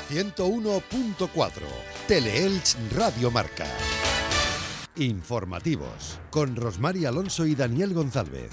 101.4, Teleelch Radio Marca. Informativos, con Rosmar Alonso y Daniel González.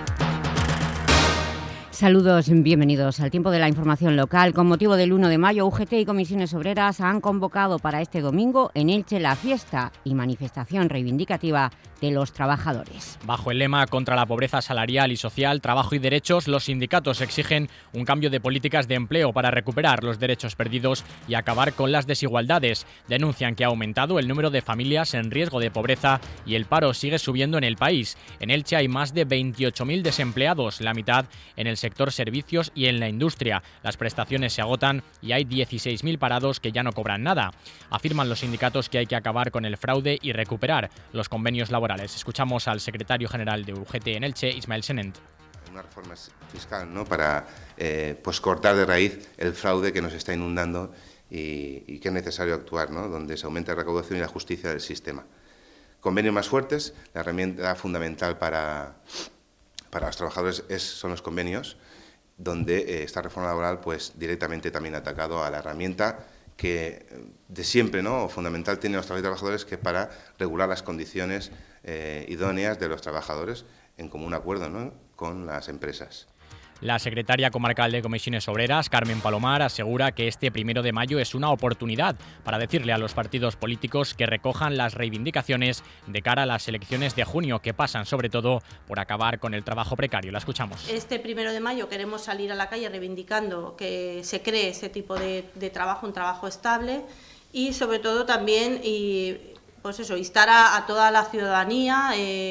Saludos, bienvenidos al tiempo de la información local. Con motivo del 1 de mayo, UGT y Comisiones Obreras han convocado para este domingo en Elche la fiesta y manifestación reivindicativa de los trabajadores. Bajo el lema contra la pobreza salarial y social, trabajo y derechos, los sindicatos exigen un cambio de políticas de empleo para recuperar los derechos perdidos y acabar con las desigualdades. Denuncian que ha aumentado el número de familias en riesgo de pobreza y el paro sigue subiendo en el país. En Elche hay más de 28.000 desempleados, la mitad en el sector servicios y en la industria. Las prestaciones se agotan y hay 16.000 parados que ya no cobran nada. Afirman los sindicatos que hay que acabar con el fraude y recuperar los convenios laborales. Escuchamos al secretario general de UGT en Elche, Ismael Senent. Una reforma fiscal, ¿no?, para cortar de raíz el fraude que nos está inundando y que es necesario actuar, ¿no?, donde se aumenta la recaudación y la justicia del sistema. Convenios más fuertes, la herramienta fundamental para los trabajadores son los convenios, donde esta reforma laboral directamente también ha atacado a la herramienta que de siempre, ¿no?, fundamental tienen los trabajadores, que es para regular las condiciones idóneas de los trabajadores en común acuerdo, ¿no?, con las empresas. La secretaria comarcal de Comisiones Obreras, Carmen Palomar, asegura que este 1 de mayo es una oportunidad para decirle a los partidos políticos que recojan las reivindicaciones de cara a las elecciones de junio, que pasan sobre todo por acabar con el trabajo precario. La escuchamos. Este 1 de mayo queremos salir a la calle reivindicando que se cree ese tipo de trabajo, un trabajo estable, y sobre todo también instar a toda la ciudadanía.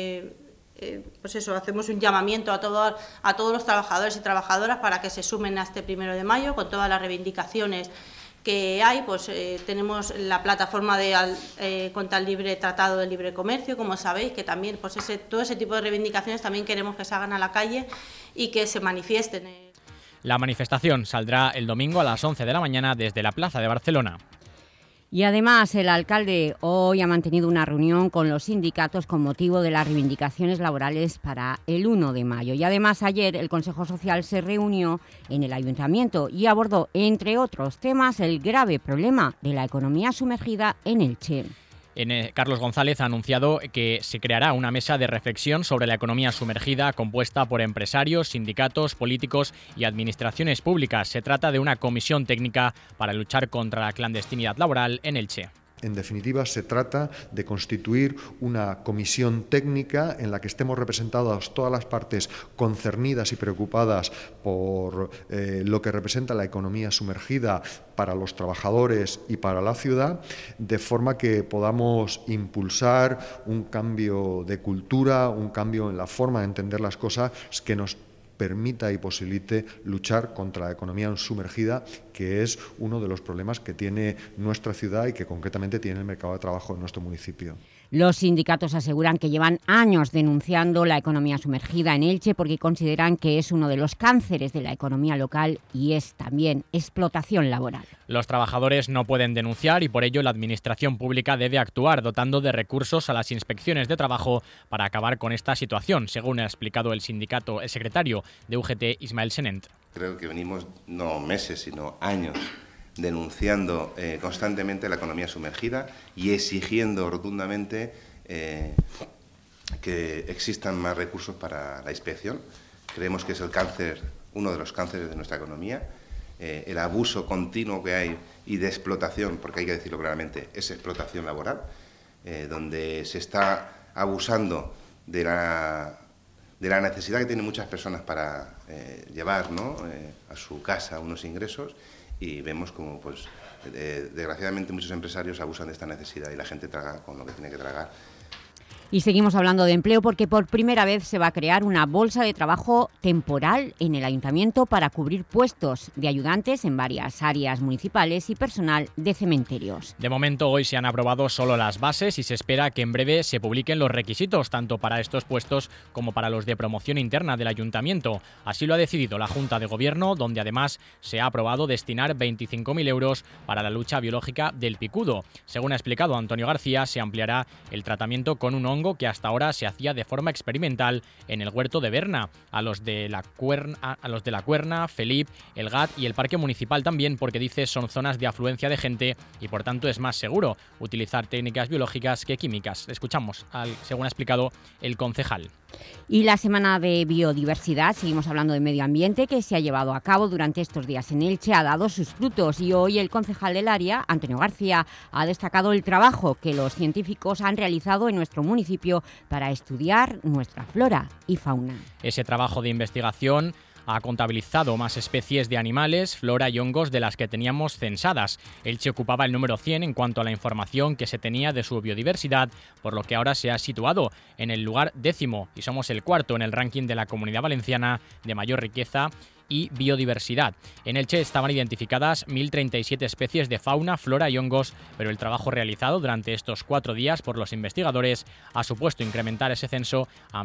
Hacemos un llamamiento a todos los trabajadores y trabajadoras para que se sumen a este 1 de mayo con todas las reivindicaciones que hay. Tenemos la plataforma contra el libre tratado de libre comercio, como sabéis, que también todo ese tipo de reivindicaciones también queremos que se hagan a la calle y que se manifiesten. La manifestación saldrá el domingo a las 11 de la mañana desde la Plaza de Barcelona. Y además el alcalde hoy ha mantenido una reunión con los sindicatos con motivo de las reivindicaciones laborales para el 1 de mayo. Y además ayer el Consejo Social se reunió en el Ayuntamiento y abordó, entre otros temas, el grave problema de la economía sumergida en Elche. Carlos González ha anunciado que se creará una mesa de reflexión sobre la economía sumergida compuesta por empresarios, sindicatos, políticos y administraciones públicas. Se trata de una comisión técnica para luchar contra la clandestinidad laboral en Elche. En definitiva, se trata de constituir una comisión técnica en la que estemos representadas todas las partes concernidas y preocupadas por lo que representa la economía sumergida para los trabajadores y para la ciudad, de forma que podamos impulsar un cambio de cultura, un cambio en la forma de entender las cosas que nos permita y posibilite luchar contra la economía sumergida, que es uno de los problemas que tiene nuestra ciudad y que concretamente tiene el mercado de trabajo en nuestro municipio. Los sindicatos aseguran que llevan años denunciando la economía sumergida en Elche porque consideran que es uno de los cánceres de la economía local y es también explotación laboral. Los trabajadores no pueden denunciar y por ello la Administración Pública debe actuar dotando de recursos a las inspecciones de trabajo para acabar con esta situación, según ha explicado el secretario de UGT, Ismael Senent. Creo que venimos no meses, sino años denunciando constantemente la economía sumergida y exigiendo rotundamente que existan más recursos para la inspección. Creemos que es uno de los cánceres de nuestra economía. El abuso continuo que hay y de explotación, porque hay que decirlo claramente, es explotación laboral, donde se está abusando de la necesidad que tienen muchas personas para llevar, ¿no?, a su casa unos ingresos, y vemos como desgraciadamente muchos empresarios abusan de esta necesidad y la gente traga con lo que tiene que tragar. Y seguimos hablando de empleo porque por primera vez se va a crear una bolsa de trabajo temporal en el Ayuntamiento para cubrir puestos de ayudantes en varias áreas municipales y personal de cementerios. De momento hoy se han aprobado solo las bases y se espera que en breve se publiquen los requisitos tanto para estos puestos como para los de promoción interna del Ayuntamiento. Así lo ha decidido la Junta de Gobierno, donde además se ha aprobado destinar 25.000 euros para la lucha biológica del picudo. Según ha explicado Antonio García, se ampliará el tratamiento con un hongo que hasta ahora se hacía de forma experimental en el huerto de Berna, a los de la Cuerna, Felip, el Gat y el Parque Municipal también, porque dice son zonas de afluencia de gente y por tanto es más seguro utilizar técnicas biológicas que químicas. Escuchamos, según ha explicado el concejal. Y la Semana de Biodiversidad, seguimos hablando de medio ambiente, que se ha llevado a cabo durante estos días en Elche, ha dado sus frutos y hoy el concejal del área, Antonio García, ha destacado el trabajo que los científicos han realizado en nuestro municipio para estudiar nuestra flora y fauna. Ese trabajo de investigación ha contabilizado más especies de animales, flora y hongos de las que teníamos censadas. Elche ocupaba el número 100 en cuanto a la información que se tenía de su biodiversidad, por lo que ahora se ha situado en el lugar 10º y somos el 4º en el ranking de la Comunidad Valenciana de mayor riqueza y biodiversidad. En Elche estaban identificadas 1.037 especies de fauna, flora y hongos, pero el trabajo realizado durante estos 4 días por los investigadores ha supuesto incrementar ese censo a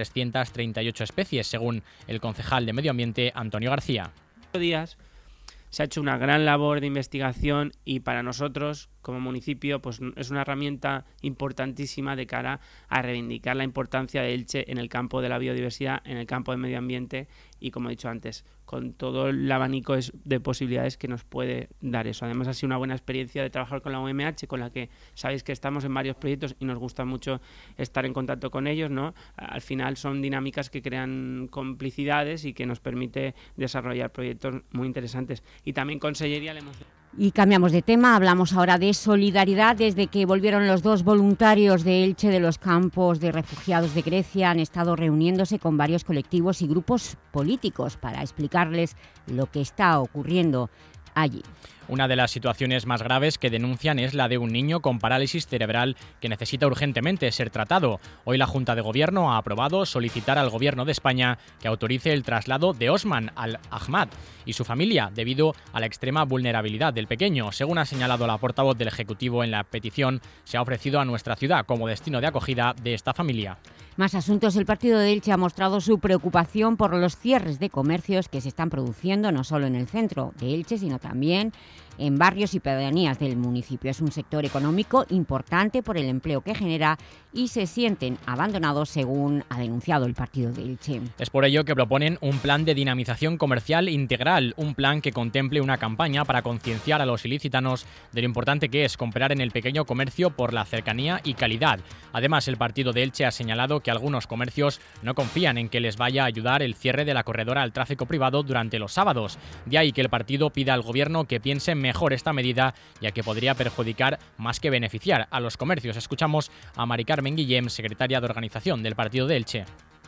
1.338 especies, según el concejal de Medio Ambiente, Antonio García. Días se ha hecho una gran labor de investigación y para nosotros, como municipio, pues es una herramienta importantísima de cara a reivindicar la importancia de Elche en el campo de la biodiversidad, en el campo del medio ambiente y, como he dicho antes, con todo el abanico de posibilidades que nos puede dar eso. Además, ha sido una buena experiencia de trabajar con la UMH, con la que sabéis que estamos en varios proyectos y nos gusta mucho estar en contacto con ellos, ¿no? Al final son dinámicas que crean complicidades y que nos permite desarrollar proyectos muy interesantes. Y también Consellería le hemos... Y cambiamos de tema, hablamos ahora de solidaridad. Desde que volvieron los 2 voluntarios de Elche de los campos de refugiados de Grecia, han estado reuniéndose con varios colectivos y grupos políticos para explicarles lo que está ocurriendo allí. Una de las situaciones más graves que denuncian es la de un niño con parálisis cerebral que necesita urgentemente ser tratado. Hoy la Junta de Gobierno ha aprobado solicitar al Gobierno de España que autorice el traslado de Osman Al-Ahmad y su familia debido a la extrema vulnerabilidad del pequeño. Según ha señalado la portavoz del Ejecutivo en la petición, se ha ofrecido a nuestra ciudad como destino de acogida de esta familia. Más asuntos. El partido de Elche ha mostrado su preocupación por los cierres de comercios que se están produciendo no solo en el centro de Elche, sino también en barrios y pedanías del municipio. Es un sector económico importante por el empleo que genera y se sienten abandonados, según ha denunciado el partido de Elche. Es por ello que proponen un plan de dinamización comercial integral, un plan que contemple una campaña para concienciar a los ilicitanos de lo importante que es comprar en el pequeño comercio por la cercanía y calidad. Además, el partido de Elche ha señalado que algunos comercios no confían en que les vaya a ayudar el cierre de la corredora al tráfico privado durante los sábados. De ahí que el partido pida al Gobierno que piense mejor esta medida, ya que podría perjudicar más que beneficiar a los comercios. Escuchamos a Mari Carmen Guillem, secretaria de organización del partido de Elche.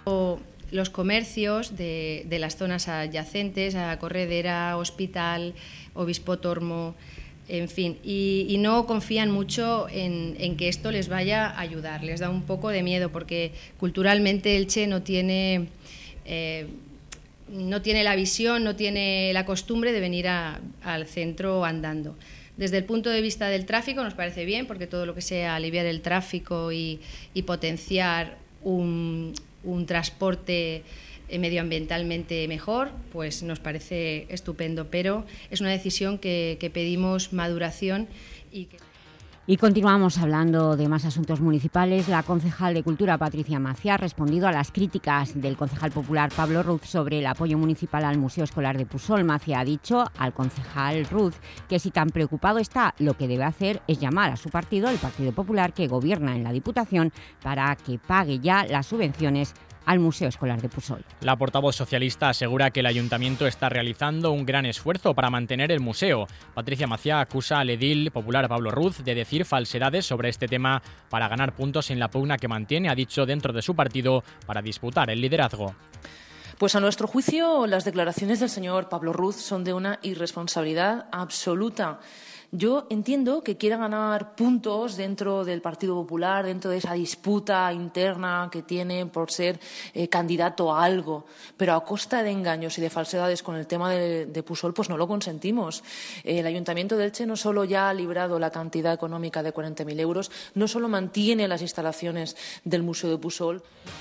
Los comercios de las zonas adyacentes a Corredera, Hospital, Obispo Tormo, en fin, y no confían mucho en que esto les vaya a ayudar. Les da un poco de miedo porque culturalmente Elche no tiene la visión, no tiene la costumbre de venir al centro andando. Desde el punto de vista del tráfico nos parece bien, porque todo lo que sea aliviar el tráfico y potenciar un transporte medioambientalmente mejor, pues nos parece estupendo, pero es una decisión que pedimos maduración Y continuamos hablando de más asuntos municipales. La concejal de Cultura, Patricia Maciá, ha respondido a las críticas del concejal popular Pablo Ruz sobre el apoyo municipal al Museo Escolar de Pusol. Maciá ha dicho al concejal Ruz que si tan preocupado está, lo que debe hacer es llamar a su partido, el Partido Popular, que gobierna en la Diputación, para que pague ya las subvenciones al Museo Escolar de Pusol. La portavoz socialista asegura que el Ayuntamiento está realizando un gran esfuerzo para mantener el museo. Patricia Maciá acusa al edil popular Pablo Ruz de decir falsedades sobre este tema para ganar puntos en la pugna que mantiene, ha dicho, dentro de su partido para disputar el liderazgo. Pues a nuestro juicio, las declaraciones del señor Pablo Ruz son de una irresponsabilidad absoluta. Yo entiendo que quiera ganar puntos dentro del Partido Popular, dentro de esa disputa interna que tiene por ser candidato a algo, pero a costa de engaños y de falsedades con el tema de Pusol, pues no lo consentimos. El Ayuntamiento de Elche no solo ya ha librado la cantidad económica de 40.000 euros, no solo mantiene las instalaciones del Museo de Pusol.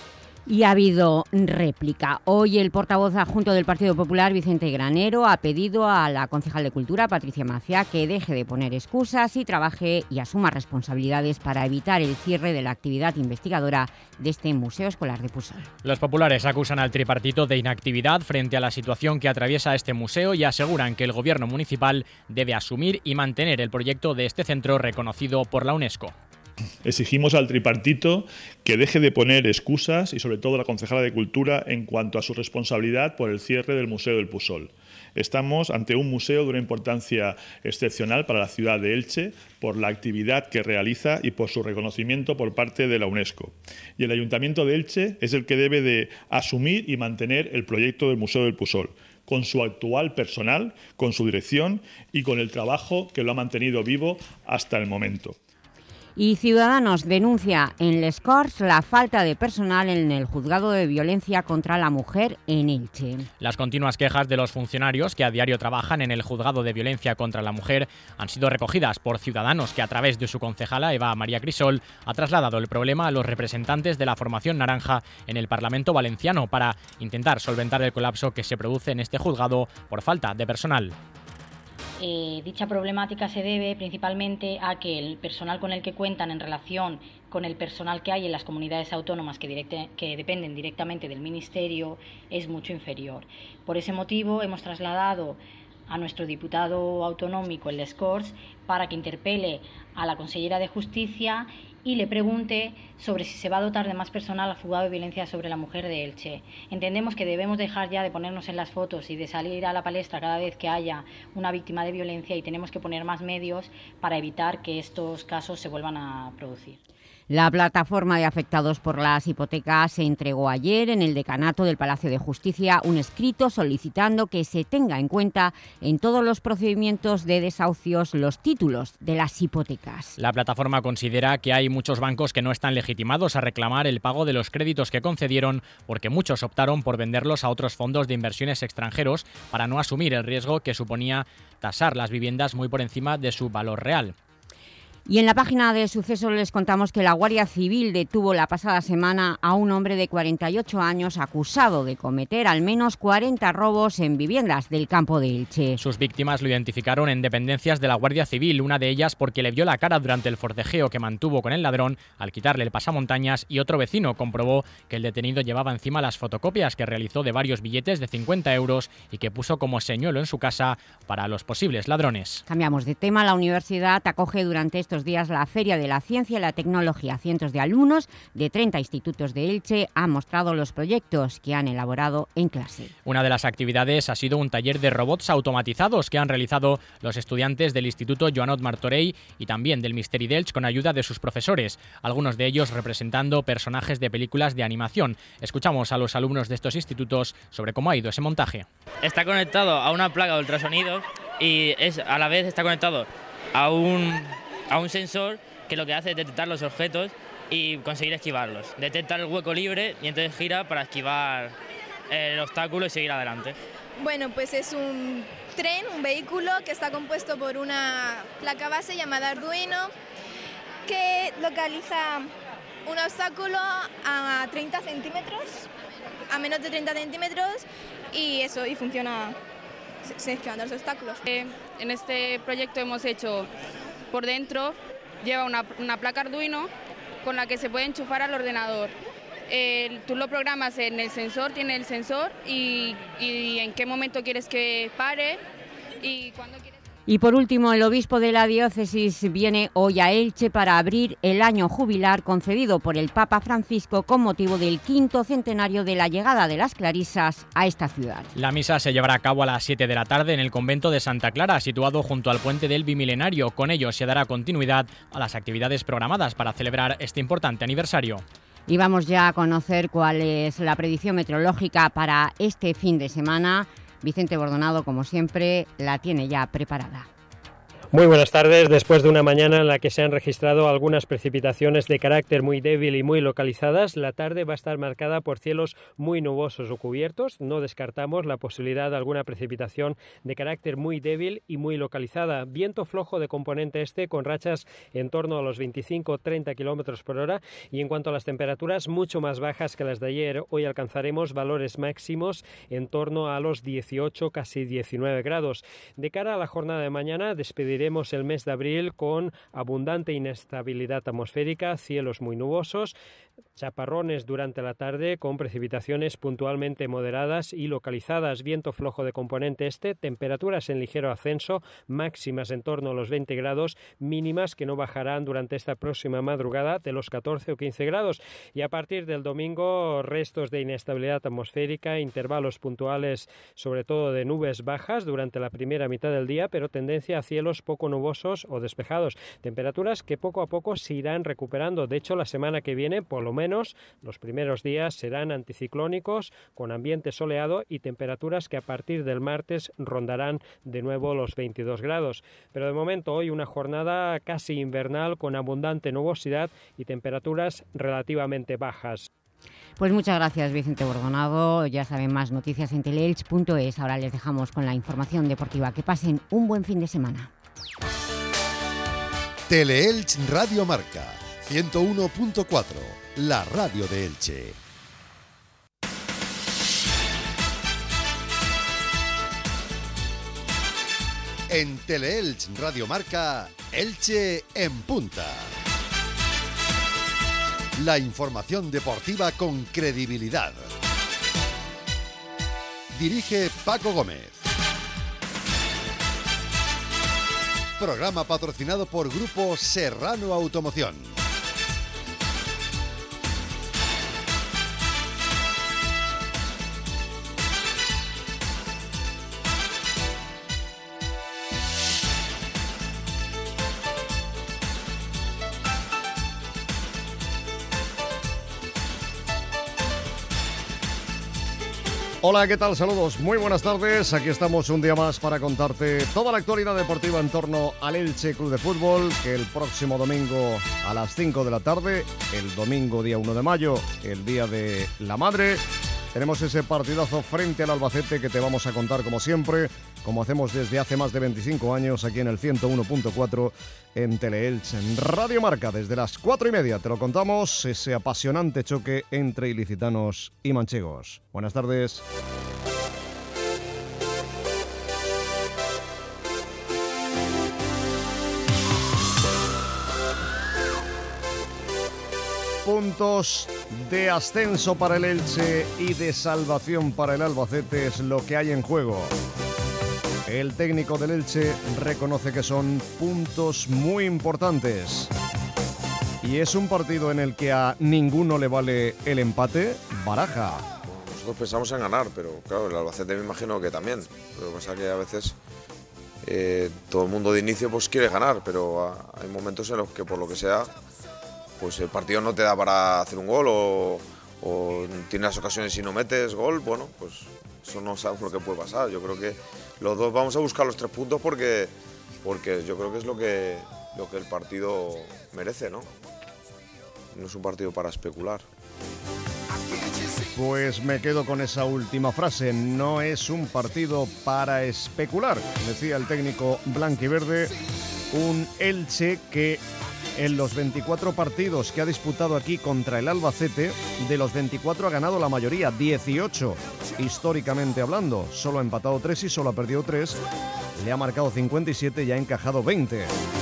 Y ha habido réplica. Hoy el portavoz adjunto del Partido Popular, Vicente Granero, ha pedido a la concejal de Cultura, Patricia Macià, que deje de poner excusas y trabaje y asuma responsabilidades para evitar el cierre de la actividad investigadora de este Museo Escolar de Pusol. Los populares acusan al tripartito de inactividad frente a la situación que atraviesa este museo y aseguran que el gobierno municipal debe asumir y mantener el proyecto de este centro reconocido por la UNESCO. Exigimos al tripartito que deje de poner excusas y sobre todo a la concejala de Cultura en cuanto a su responsabilidad por el cierre del Museo del Pusol. Estamos ante un museo de una importancia excepcional para la ciudad de Elche por la actividad que realiza y por su reconocimiento por parte de la UNESCO. Y el Ayuntamiento de Elche es el que debe de asumir y mantener el proyecto del Museo del Pusol, con su actual personal, con su dirección y con el trabajo que lo ha mantenido vivo hasta el momento. Y Ciudadanos denuncia en Les Corts la falta de personal en el Juzgado de Violencia contra la Mujer en Elche. Las continuas quejas de los funcionarios que a diario trabajan en el Juzgado de Violencia contra la Mujer han sido recogidas por Ciudadanos, que a través de su concejala Eva María Crisol ha trasladado el problema a los representantes de la formación naranja en el Parlamento valenciano para intentar solventar el colapso que se produce en este juzgado por falta de personal. Dicha problemática se debe principalmente a que el personal con el que cuentan en relación con el personal que hay en las comunidades autónomas que dependen directamente del Ministerio es mucho inferior. Por ese motivo hemos trasladado a nuestro diputado autonómico en Les Corts para que interpele a la consellera de Justicia y le pregunte sobre si se va a dotar de más personal al juzgado de violencia sobre la mujer de Elche. Entendemos que debemos dejar ya de ponernos en las fotos y de salir a la palestra cada vez que haya una víctima de violencia y tenemos que poner más medios para evitar que estos casos se vuelvan a producir. La plataforma de afectados por las hipotecas se entregó ayer en el decanato del Palacio de Justicia un escrito solicitando que se tenga en cuenta en todos los procedimientos de desahucios los títulos de las hipotecas. La plataforma considera que hay muchos bancos que no están legitimados a reclamar el pago de los créditos que concedieron porque muchos optaron por venderlos a otros fondos de inversiones extranjeros para no asumir el riesgo que suponía tasar las viviendas muy por encima de su valor real. Y en la página de sucesos les contamos que la Guardia Civil detuvo la pasada semana a un hombre de 48 años acusado de cometer al menos 40 robos en viviendas del campo de Elche. Sus víctimas lo identificaron en dependencias de la Guardia Civil, una de ellas porque le vio la cara durante el forcejeo que mantuvo con el ladrón al quitarle el pasamontañas, y otro vecino comprobó que el detenido llevaba encima las fotocopias que realizó de varios billetes de 50 euros y que puso como señuelo en su casa para los posibles ladrones. Cambiamos de tema. La universidad acoge durante estos días la Feria de la Ciencia y la Tecnología. Cientos de alumnos de 30 institutos de Elche han mostrado los proyectos que han elaborado en clase. Una de las actividades ha sido un taller de robots automatizados que han realizado los estudiantes del Instituto Joanot Martorell y también del Misteri d'Elx con ayuda de sus profesores, algunos de ellos representando personajes de películas de animación. Escuchamos a los alumnos de estos institutos sobre cómo ha ido ese montaje. Está conectado a una placa de ultrasonido y a la vez está conectado a un sensor que lo que hace es detectar los objetos y conseguir esquivarlos. Detecta el hueco libre y entonces gira para esquivar el obstáculo y seguir adelante. Bueno, pues es un tren, un vehículo que está compuesto por una placa base llamada Arduino que localiza un obstáculo a 30 centímetros, a menos de 30 centímetros y funciona esquivando los obstáculos. En este proyecto hemos hecho por dentro, lleva una placa Arduino con la que se puede enchufar al ordenador. Tú lo programas en el sensor, tiene el sensor y en qué momento quieres que pare y cuándo quieres. Y por último, el obispo de la diócesis viene hoy a Elche para abrir el año jubilar concedido por el Papa Francisco con motivo del 5º centenario de la llegada de las clarisas a esta ciudad. La misa se llevará a cabo a las 7 de la tarde en el convento de Santa Clara, situado junto al puente del Bimilenario. Con ello se dará continuidad a las actividades programadas para celebrar este importante aniversario. Y vamos ya a conocer cuál es la predicción meteorológica para este fin de semana. Vicente Bordonado, como siempre, la tiene ya preparada. Muy buenas tardes. Después de una mañana en la que se han registrado algunas precipitaciones de carácter muy débil y muy localizadas, la tarde va a estar marcada por cielos muy nubosos o cubiertos. No descartamos la posibilidad de alguna precipitación de carácter muy débil y muy localizada. Viento flojo de componente este con rachas en torno a los 25-30 km por hora, y en cuanto a las temperaturas mucho más bajas que las de ayer. Hoy alcanzaremos valores máximos en torno a los 18, casi 19 grados. De cara a la jornada de mañana despediremos el mes de abril con abundante inestabilidad atmosférica, cielos muy nubosos, chaparrones durante la tarde con precipitaciones puntualmente moderadas y localizadas, viento flojo de componente este, temperaturas en ligero ascenso, máximas en torno a los 20 grados, mínimas que no bajarán durante esta próxima madrugada de los 14 o 15 grados, y a partir del domingo restos de inestabilidad atmosférica, intervalos puntuales sobre todo de nubes bajas durante la primera mitad del día, pero tendencia a cielos poco nubosos o despejados, temperaturas que poco a poco se irán recuperando. De hecho, la semana que viene, por lo menos los primeros días serán anticiclónicos con ambiente soleado y temperaturas que a partir del martes rondarán de nuevo los 22 grados. Pero de momento hoy una jornada casi invernal con abundante nubosidad y temperaturas relativamente bajas. Pues muchas gracias, Vicente Bordonado. Ya saben, más noticias en teleelch.es. Ahora les dejamos con la información deportiva. Que pasen un buen fin de semana. Teleelch Radio Marca 101.4, la radio de Elche. En Teleelch Radio Marca, Elche en punta. La información deportiva con credibilidad. Dirige Paco Gómez. Programa patrocinado por Grupo Serrano Automoción. Hola, ¿qué tal? Saludos, muy buenas tardes. Aquí estamos un día más para contarte toda la actualidad deportiva en torno al Elche Club de Fútbol, que el próximo domingo a las 5 de la tarde, el domingo día 1 de mayo, el Día de la Madre, tenemos ese partidazo frente al Albacete que te vamos a contar como siempre, como hacemos desde hace más de 25 años aquí en el 101.4 en Teleelch, en Radio Marca. Desde las 4:30 te lo contamos, ese apasionante choque entre ilicitanos y manchegos. Buenas tardes. Puntos de ascenso para el Elche y de salvación para el Albacete es lo que hay en juego. El técnico del Elche reconoce que son puntos muy importantes. Y es un partido en el que a ninguno le vale el empate. Baraja. Nosotros pensamos en ganar, pero claro, el Albacete me imagino que también. Lo que pasa es que a veces todo el mundo de inicio pues quiere ganar, pero hay momentos en los que por lo que sea pues el partido no te da para hacer un gol o tienes las ocasiones y no metes gol. Bueno, pues eso no sabemos lo que puede pasar. Yo creo que los dos vamos a buscar los 3 puntos porque yo creo que es lo que el partido merece, ¿no? No es un partido para especular. Pues me quedo con esa última frase. No es un partido para especular, decía el técnico blanquiverde. Un Elche que en los 24 partidos que ha disputado aquí contra el Albacete, de los 24 ha ganado la mayoría, 18 históricamente hablando. Solo ha empatado 3 y solo ha perdido 3. Le ha marcado 57 y ha encajado 20.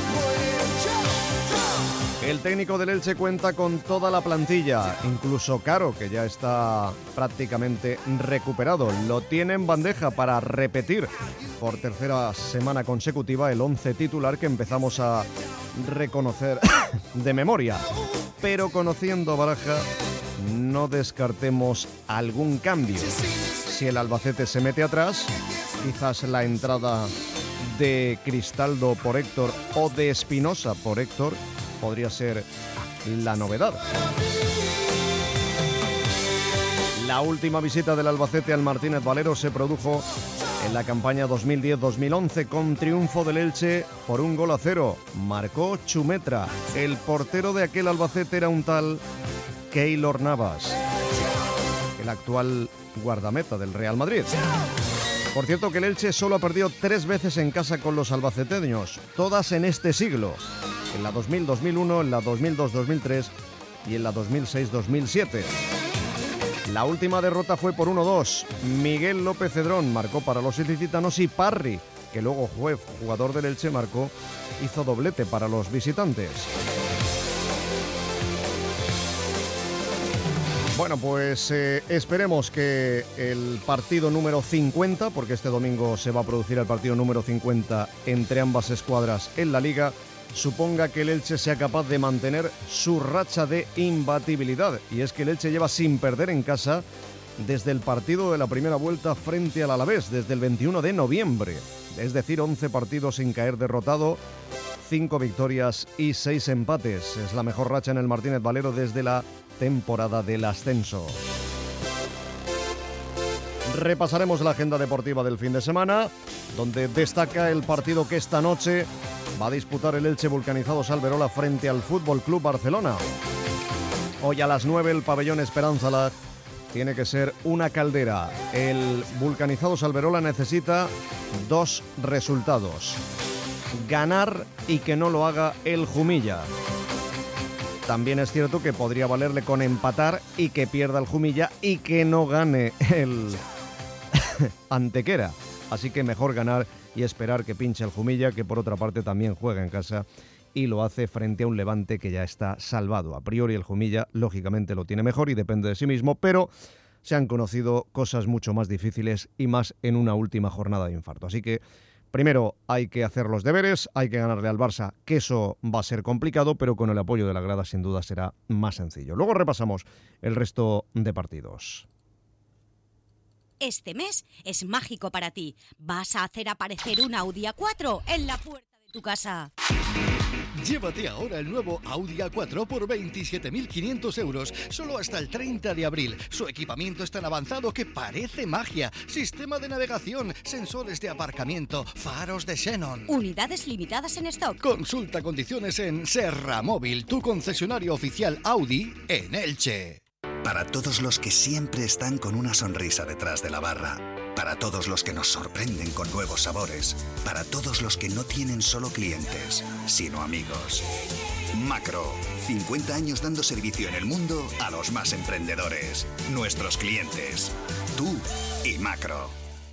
El técnico del Elche cuenta con toda la plantilla, incluso Caro, que ya está prácticamente recuperado. Lo tiene en bandeja para repetir por tercera semana consecutiva el 11 titular que empezamos a reconocer de memoria. Pero conociendo Baraja, no descartemos algún cambio. Si el Albacete se mete atrás, quizás la entrada de Cristaldo por Héctor o de Espinosa por Héctor podría ser la novedad. La última visita del Albacete al Martínez Valero se produjo en la campaña 2010-2011 con triunfo del Elche por 1-0. Marcó Chumetra. El portero de aquel Albacete era un tal Keylor Navas, el actual guardameta del Real Madrid. Por cierto que el Elche solo ha perdido 3 veces en casa con los albaceteños, todas en este siglo. En la 2000-2001, en la 2002-2003 y en la 2006-2007. La última derrota fue por 1-2. Miguel López Cedrón marcó para los ilicitanos y Parry, que luego fue jugador del Elche, hizo doblete para los visitantes. Bueno, pues esperemos que el partido número 50, porque este domingo se va a producir el partido número 50 entre ambas escuadras en la Liga, suponga que el Elche sea capaz de mantener su racha de imbatibilidad. Y es que el Elche lleva sin perder en casa desde el partido de la primera vuelta frente al Alavés, desde el 21 de noviembre. Es decir, 11 partidos sin caer derrotado, 5 victorias y 6 empates. Es la mejor racha en el Martínez Valero desde la temporada del ascenso. Repasaremos la agenda deportiva del fin de semana, donde destaca el partido que esta noche va a disputar el Elche Vulcanizados Alberola frente al Fútbol Club Barcelona. Hoy a las 9 el pabellón Esperanza Lag tiene que ser una caldera. El Vulcanizados Alberola necesita 2 resultados: ganar y que no lo haga el Jumilla. También es cierto que podría valerle con empatar y que pierda el Jumilla y que no gane el Antequera. Así que mejor ganar y esperar que pinche el Jumilla, que por otra parte también juega en casa y lo hace frente a un Levante que ya está salvado. A priori el Jumilla lógicamente lo tiene mejor y depende de sí mismo, pero se han conocido cosas mucho más difíciles y más en una última jornada de infarto. Así que primero hay que hacer los deberes, hay que ganarle al Barça, que eso va a ser complicado, pero con el apoyo de la grada sin duda será más sencillo. Luego repasamos el resto de partidos. Este mes es mágico para ti. Vas a hacer aparecer un Audi A4 en la puerta de tu casa. Llévate ahora el nuevo Audi A4 por 27.500 euros, solo hasta el 30 de abril. Su equipamiento es tan avanzado que parece magia. Sistema de navegación, sensores de aparcamiento, faros de xenón. Unidades limitadas en stock. Consulta condiciones en Serra Móvil, tu concesionario oficial Audi en Elche. Para todos los que siempre están con una sonrisa detrás de la barra. Para todos los que nos sorprenden con nuevos sabores. Para todos los que no tienen solo clientes, sino amigos. Macro, 50 años dando servicio en el mundo a los más emprendedores. Nuestros clientes. Tú y Macro.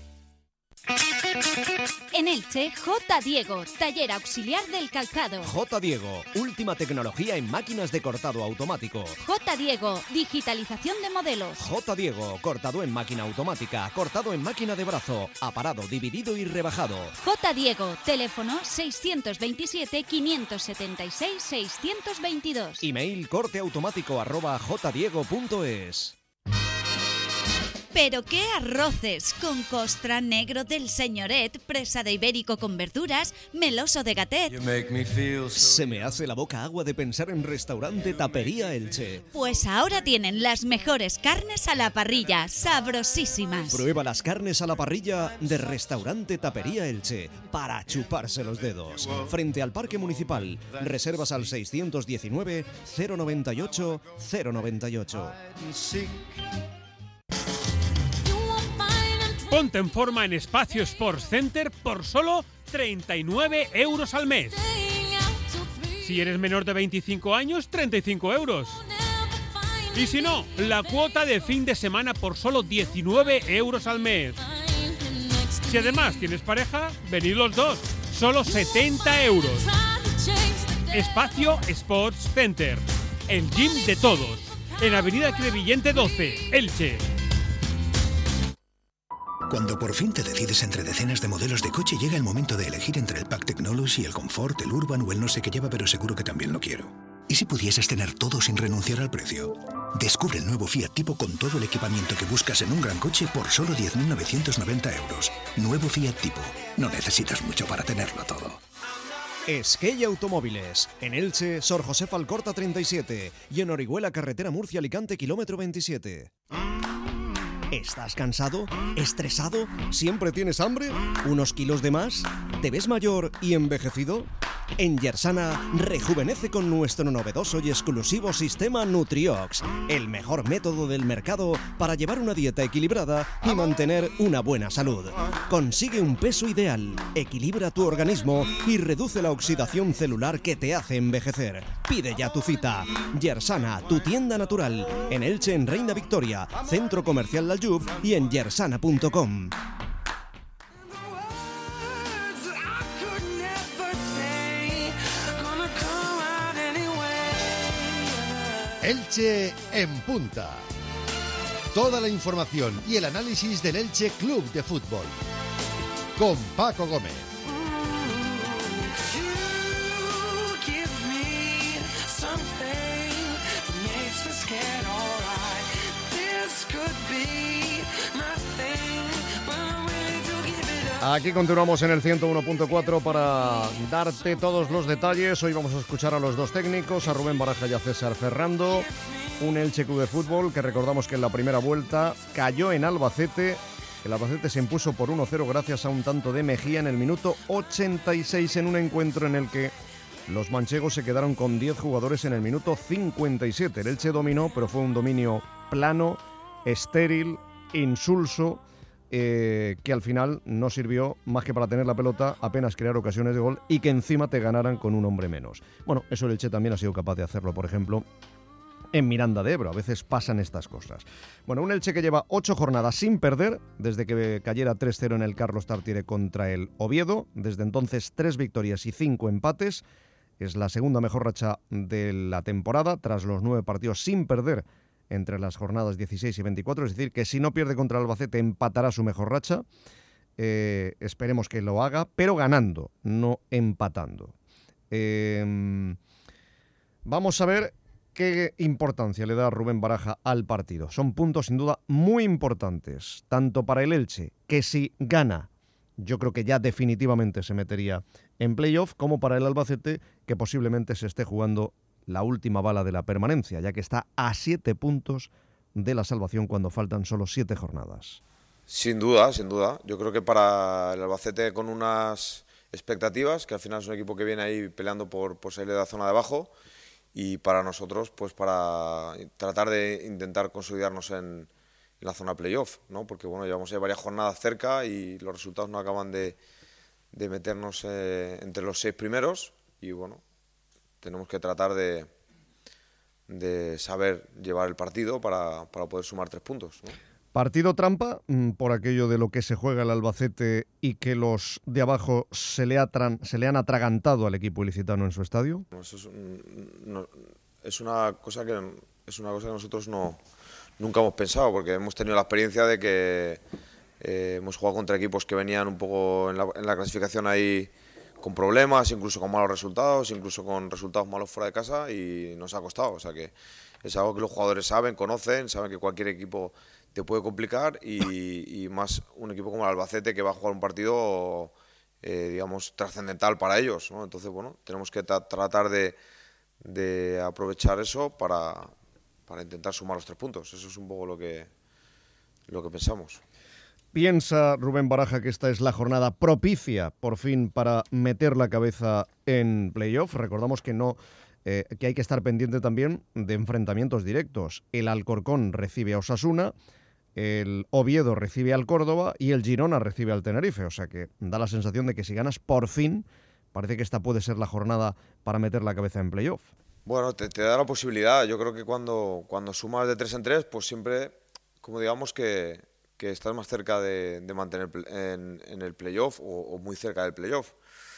En Elche, J. Diego, taller auxiliar del calzado. J. Diego, última tecnología en máquinas de cortado automático. J. Diego, digitalización de modelos. J. Diego, cortado en máquina automática, cortado en máquina de brazo, aparado, dividido y rebajado. J. Diego, teléfono 627-576-622. Email corteautomático@jdiego.es. Pero qué arroces, con costra negro del señoret, presa de ibérico con verduras, meloso de gatet. Se me hace la boca agua de pensar en restaurante Tapería Elche. Pues ahora tienen las mejores carnes a la parrilla, sabrosísimas. Prueba las carnes a la parrilla de restaurante Tapería Elche, para chuparse los dedos. Frente al Parque Municipal, reservas al 619 098 098. Ponte en forma en Espacio Sports Center por solo 39 euros al mes. Si eres menor de 25 años, 35 euros. Y si no, la cuota de fin de semana por solo 19 euros al mes. Si además tienes pareja, venid los dos, solo 70 euros. Espacio Sports Center, el gym de todos, en Avenida Crevillente 12, Elche. Cuando por fin te decides entre decenas de modelos de coche, llega el momento de elegir entre el Pack Technology, el Comfort, el Urban o el no sé qué lleva, pero seguro que también lo quiero. ¿Y si pudieses tener todo sin renunciar al precio? Descubre el nuevo Fiat Tipo con todo el equipamiento que buscas en un gran coche por solo 10.990 euros. Nuevo Fiat Tipo. No necesitas mucho para tenerlo todo. Esquella Automóviles. En Elche, Sor Josefa Alcorta 37. Y en Orihuela, carretera Murcia-Alicante, kilómetro 27. ¿Estás cansado? ¿Estresado? ¿Siempre tienes hambre? ¿Unos kilos de más? ¿Te ves mayor y envejecido? En Yersana rejuvenece con nuestro novedoso y exclusivo sistema Nutriox, el mejor método del mercado para llevar una dieta equilibrada y mantener una buena salud. Consigue un peso ideal, equilibra tu organismo y reduce la oxidación celular que te hace envejecer. Pide ya tu cita. Yersana, tu tienda natural, en Elche, en Reina Victoria, Centro Comercial Laljub y en yersana.com. Elche en punta. Toda la información y el análisis del Elche Club de Fútbol. Con Paco Gómez. Aquí continuamos en el 101.4 para darte todos los detalles. Hoy vamos a escuchar a los dos técnicos, a Rubén Baraja y a César Ferrando. Un Elche Club de Fútbol que recordamos que en la primera vuelta cayó en Albacete. El Albacete se impuso por 1-0 gracias a un tanto de Mejía en el minuto 86 en un encuentro en el que los manchegos se quedaron con 10 jugadores en el minuto 57. El Elche dominó, pero fue un dominio plano, estéril, insulso, que al final no sirvió más que para tener la pelota, apenas crear ocasiones de gol y que encima te ganaran con un hombre menos. Bueno, eso el Elche también ha sido capaz de hacerlo, por ejemplo, en Miranda de Ebro. A veces pasan estas cosas. Bueno, un Elche que lleva 8 jornadas sin perder, desde que cayera 3-0 en el Carlos Tartiere contra el Oviedo. Desde entonces 3 victorias y 5 empates. Es la segunda mejor racha de la temporada, tras los 9 partidos sin perder entre las jornadas 16 y 24, es decir, que si no pierde contra el Albacete empatará su mejor racha. Esperemos que lo haga, pero ganando, no empatando. Vamos a ver qué importancia le da Rubén Baraja al partido. Son puntos sin duda muy importantes, tanto para el Elche, que si gana, yo creo que ya definitivamente se metería en playoff, como para el Albacete, que posiblemente se esté jugando la última bala de la permanencia, ya que está a 7 puntos de la salvación cuando faltan solo 7 jornadas. Sin duda, sin duda. Yo creo que para el Albacete con unas expectativas, que al final es un equipo que viene ahí peleando por salir de la zona de abajo, y para nosotros, pues para tratar de intentar consolidarnos en la zona playoff, ¿no? Porque bueno, llevamos ya varias jornadas cerca y los resultados no acaban de meternos entre los 6 primeros, y bueno, tenemos que tratar de saber llevar el partido para poder sumar 3 puntos, ¿no? Partido trampa, por aquello de lo que se juega el Albacete y que los de abajo se le han atragantado al equipo ilicitano en su estadio. Eso es una cosa que nosotros nunca hemos pensado, porque hemos tenido la experiencia de que hemos jugado contra equipos que venían un poco en la clasificación ahí con problemas, incluso con malos resultados, incluso con resultados malos fuera de casa, y nos ha costado. O sea que es algo que los jugadores saben, conocen, saben que cualquier equipo te puede complicar, y más un equipo como el Albacete, que va a jugar un partido digamos trascendental para ellos, ¿no? Entonces bueno, tenemos que tratar de aprovechar eso para intentar sumar los 3 puntos. Eso es un poco lo que pensamos. ¿Piensa Rubén Baraja que esta es la jornada propicia, por fin, para meter la cabeza en playoff? Recordamos que que hay que estar pendiente también de enfrentamientos directos. El Alcorcón recibe a Osasuna, el Oviedo recibe al Córdoba y el Girona recibe al Tenerife. O sea que da la sensación de que si ganas, por fin, parece que esta puede ser la jornada para meter la cabeza en playoff. Bueno, te da la posibilidad. Yo creo que cuando sumas de 3 en 3, pues siempre, como digamos que estás más cerca de mantener en el playoff, o muy cerca del playoff.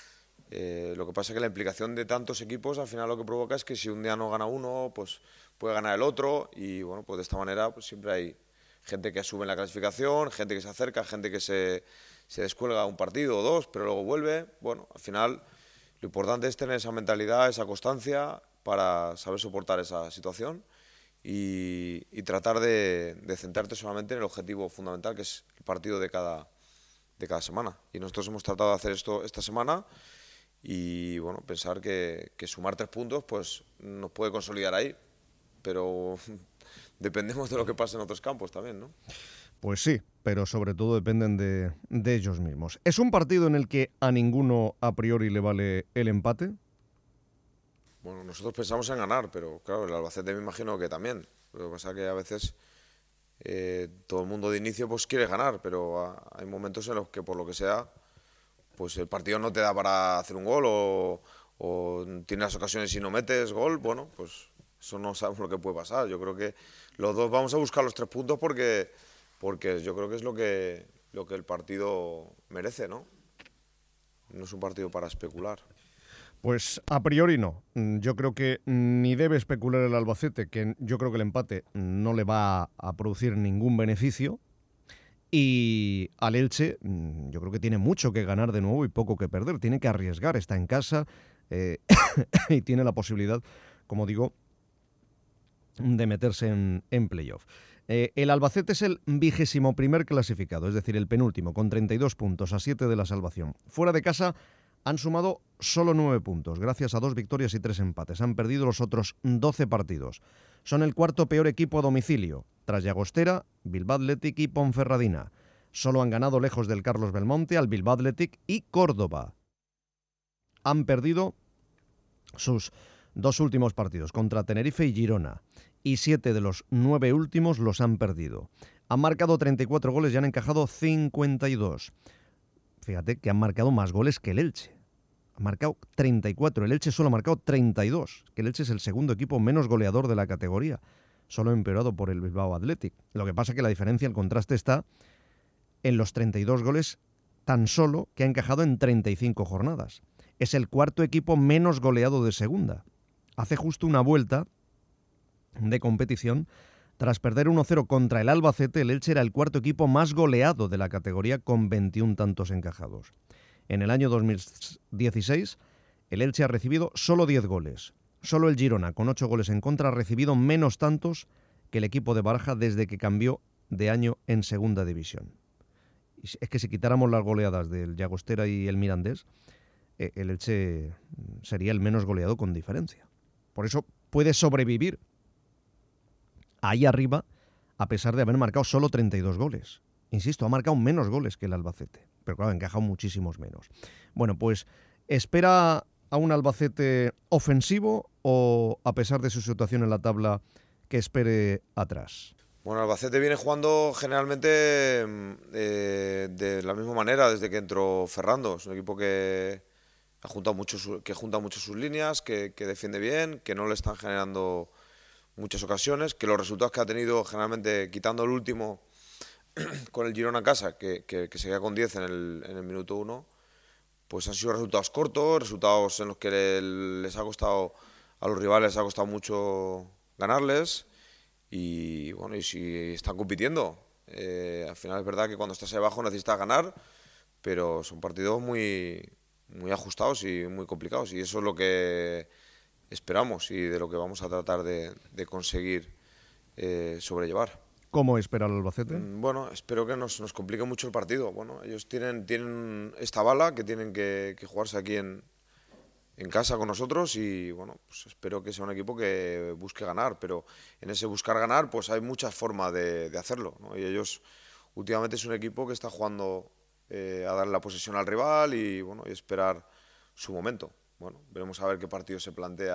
Lo que pasa es que la implicación de tantos equipos al final lo que provoca es que si un día no gana uno, pues puede ganar el otro, y bueno, pues de esta manera pues siempre hay gente que sube en la clasificación, gente que se acerca, gente que se descuelga un partido o 2, pero luego vuelve. Bueno, al final lo importante es tener esa mentalidad, esa constancia para saber soportar esa situación y tratar de centrarte solamente en el objetivo fundamental, que es el partido de cada semana. Y nosotros hemos tratado de hacer esto esta semana, y bueno, pensar que sumar 3 puntos pues nos puede consolidar ahí, pero dependemos de lo que pase en otros campos también, ¿no? Pues sí, pero sobre todo dependen de ellos mismos. ¿Es un partido en el que a ninguno a priori le vale el empate? Bueno, nosotros pensamos en ganar, pero claro, el Albacete me imagino que también. Lo que pasa es que a veces todo el mundo de inicio pues quiere ganar, pero hay momentos en los que por lo que sea, pues el partido no te da para hacer un gol o tienes las ocasiones y no metes gol. Bueno, pues eso no sabemos lo que puede pasar. Yo creo que los dos vamos a buscar los 3 puntos porque yo creo que es lo que el partido merece, ¿no? No es un partido para especular. Pues a priori no. Yo creo que ni debe especular el Albacete, que yo creo que el empate no le va a producir ningún beneficio. Y al Elche, yo creo que tiene mucho que ganar de nuevo y poco que perder. Tiene que arriesgar, está en casa y tiene la posibilidad, como digo, de meterse en playoff. El Albacete es el 21º clasificado, es decir, el penúltimo, con 32 puntos, a 7 de la salvación. Fuera de casa han sumado solo 9 puntos, gracias a 2 victorias y 3 empates. Han perdido los otros 12 partidos. Son el 4º peor equipo a domicilio, tras Llagostera, Bilbao Athletic y Ponferradina. Solo han ganado lejos del Carlos Belmonte al Bilbao Athletic y Córdoba. Han perdido sus 2 últimos partidos contra Tenerife y Girona. Y 7 de los 9 últimos los han perdido. Han marcado 34 goles y han encajado 52. Fíjate que han marcado más goles que el Elche. Han marcado 34. El Elche solo ha marcado 32. Que el Elche es el segundo equipo menos goleador de la categoría. Solo empeorado por el Bilbao Athletic. Lo que pasa es que la diferencia, el contraste está en los 32 goles tan solo que ha encajado en 35 jornadas. Es el 4º equipo menos goleado de segunda. Hace justo una vuelta de competición. Tras perder 1-0 contra el Albacete, el Elche era el 4º equipo más goleado de la categoría con 21 tantos encajados. En el año 2016, el Elche ha recibido solo 10 goles. Solo el Girona, con 8 goles en contra, ha recibido menos tantos que el equipo de Baraja desde que cambió de año en segunda división. Es que si quitáramos las goleadas del Llagostera y el Mirandés, el Elche sería el menos goleado con diferencia. Por eso puede sobrevivir ahí arriba, a pesar de haber marcado solo 32 goles. Insisto, ha marcado menos goles que el Albacete, pero claro, ha encajado muchísimos menos. Bueno, pues, ¿espera a un Albacete ofensivo o, a pesar de su situación en la tabla, que espere atrás? Bueno, Albacete viene jugando generalmente de la misma manera desde que entró Ferrando. Es un equipo que junta mucho sus líneas, que defiende bien, que no le están generando muchas ocasiones, que los resultados que ha tenido generalmente, quitando el último con el Girona a casa, que se queda con 10 en el minuto 1, pues han sido resultados cortos, resultados en los que les ha costado a los rivales, les ha costado mucho ganarles y bueno, y si están compitiendo. Al final es verdad que cuando estás ahí abajo necesitas ganar, pero son partidos muy ajustados y muy complicados y eso es lo que esperamos y de lo que vamos a tratar de conseguir sobrellevar. ¿Cómo espera el Albacete? Bueno, espero que nos complique mucho el partido. Bueno, ellos tienen esta bala que tienen que jugarse aquí en casa con nosotros y bueno, pues espero que sea un equipo que busque ganar, pero en ese buscar ganar pues hay muchas formas de hacerlo, ¿no? Y ellos últimamente es un equipo que está jugando a darle la posesión al rival y bueno, y esperar su momento. Bueno, veremos a ver qué partido se plantea